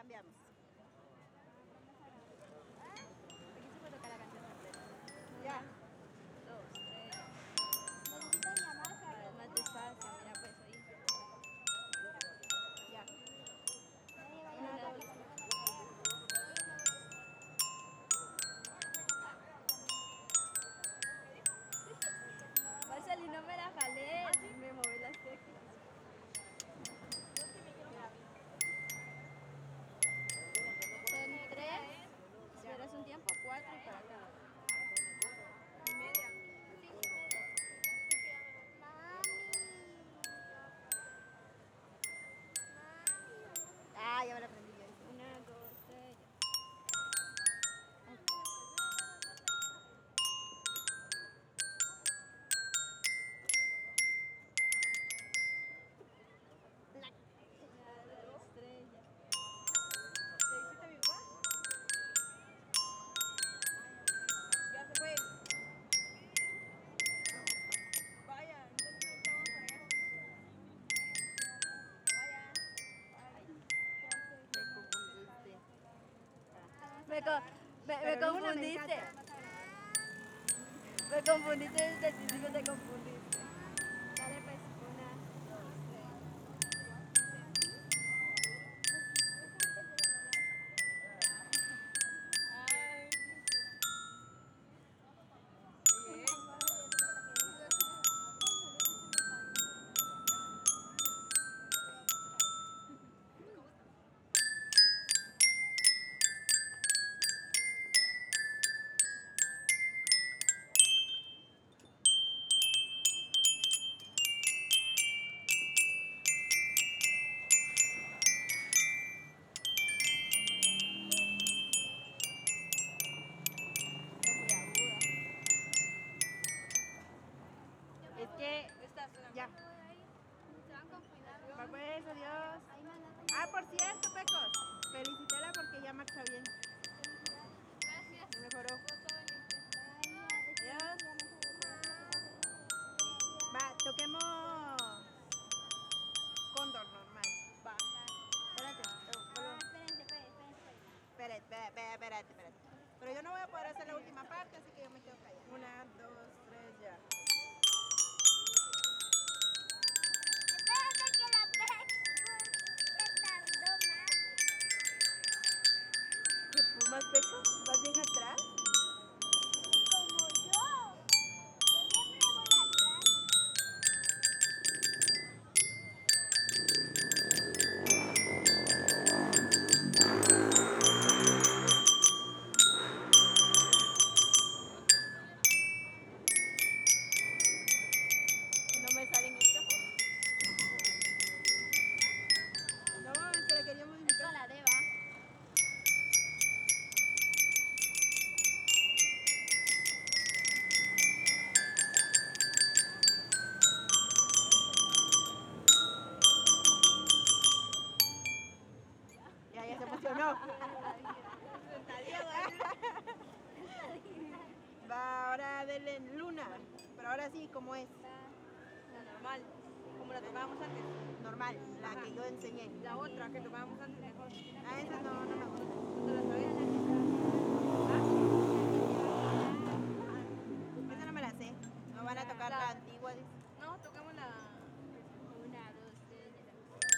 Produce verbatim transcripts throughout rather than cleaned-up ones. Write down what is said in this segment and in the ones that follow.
cambiamos. Aquí se puede tocar la canción completa. Ya. Dos, tres. Necesitan llamar, Vale, más despacio, mira pues ahí. Ya. nadie va a Una, llamar. dos. Marceli, no me la jalé, me moví las teclas. Son tres, esperas un tiempo, cuatro y para acá. Y media. Ah, ya me la aprendí yo. Una, dos, tres. La estrella. ¿Le dijiste a mi papá? Ya se fue. Vaya, entonces ahorita vamos para allá. Vaya. Me confundiste. Me, co me, me Pero Luna me confundiste. encanta. Me confundiste desde el principio, te confundiste. Dale pues, una, dos, tres. Ay. Bien. Está muy aguda. Es que ya. Se van con cuidado. Va pues, adiós. Ahí mandaste. Ah, por cierto, Pecos. Felicítela porque ya marcha bien. Gracias. Se mejoró. Adiós. Va, toquemos Cóndor normal. Va. Espérate. oh, Ah, vuelvo. espérense, espérense, espérense. Espérate, espérate, espérate, espérate. Pero yo no voy a poder hacer la última parte, así que yo me quedo callada. Una, dos, tres, ya. Espérate que la Pex se tardó más. ¿Qué fumas, Pecos? ¿Vas bien atrás? Como yo. Yo siempre voy atrás. Que no me salen estos ojos. No, es que le queríamos Es invitar. con la Deva. Ya, ya se emocionó. Va, ahora denle Luna. Pero ahora sí, como es. La normal, como la tocábamos antes. Normal, la que yo enseñé. La otra que tocábamos antes mejor. Ah, esa no, no me gusta. ¿No te la sabes? Esa no me la sé. No van a tocar la antigua, dice. No, tocamos la... Una, dos, tres, ya.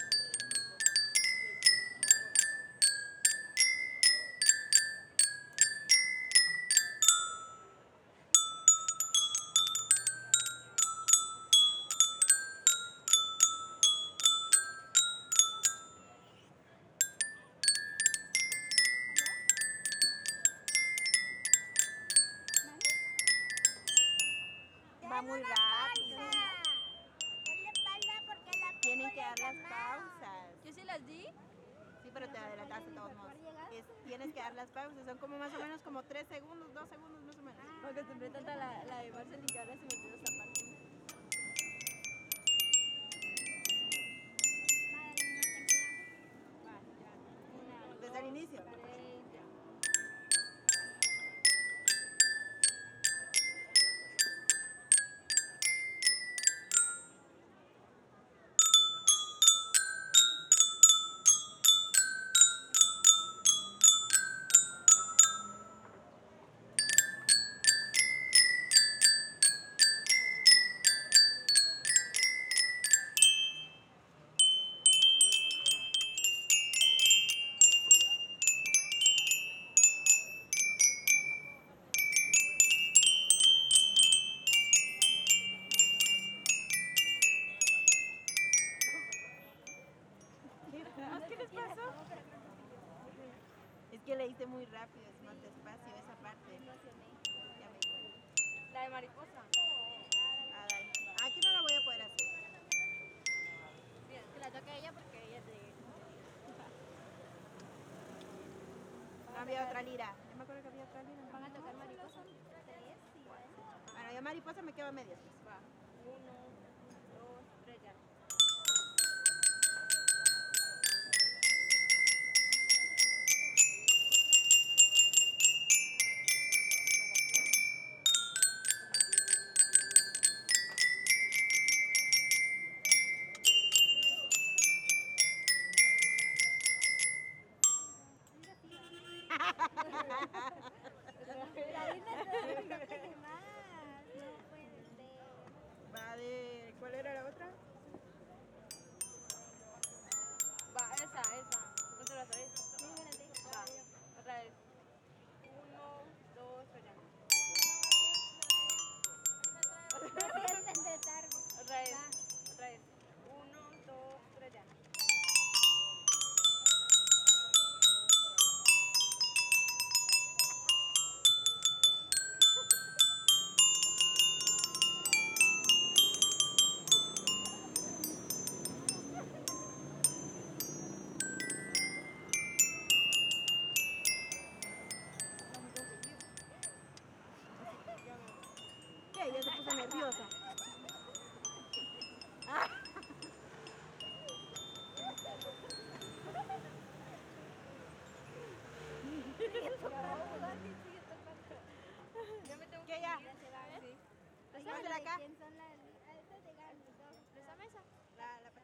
Va muy rápido. Denle palma porque la Tienen tengo que dar las llamada. pausas. Yo sí las di. Sí, pero te adelantaste de todos modos. Es- tienes que dar las pausas. Son como más o menos como tres segundos, dos segundos más o menos. Me acostumbré tanto a la, la de Marcel y que ahora se me olvidó esta parte. Madeline, no te queda. Va, ya. Una, Desde el dos, inicio. tres, ya. les pasó? Es que leíste muy rápido, es más despacio esa parte. Ya me di cuenta. La de mariposa. Ah, dale. Aquí no la voy a poder hacer. Bien, que la toque ella porque ella te... No había otra lira. Yo me acuerdo que había otra lira. ¿Van a tocar mariposa? Bueno, yo mariposa me quedo a medias. Va. Uno, dos, tres, ya. Va de... ¿Cuál era la otra? Va, esa, esa. ¿No te la sabes? Va, otra vez. Uno, dos, tres, ya. Otra vez, otra vez. Uno, dos, tres, ya. ¿Qué? Ya se puso nerviosa. Yo me tengo ¿Qué que ya? ir. Sí. ¿Vas a hacer acá? ¿Quién son las? ¿Esa mesa? La, la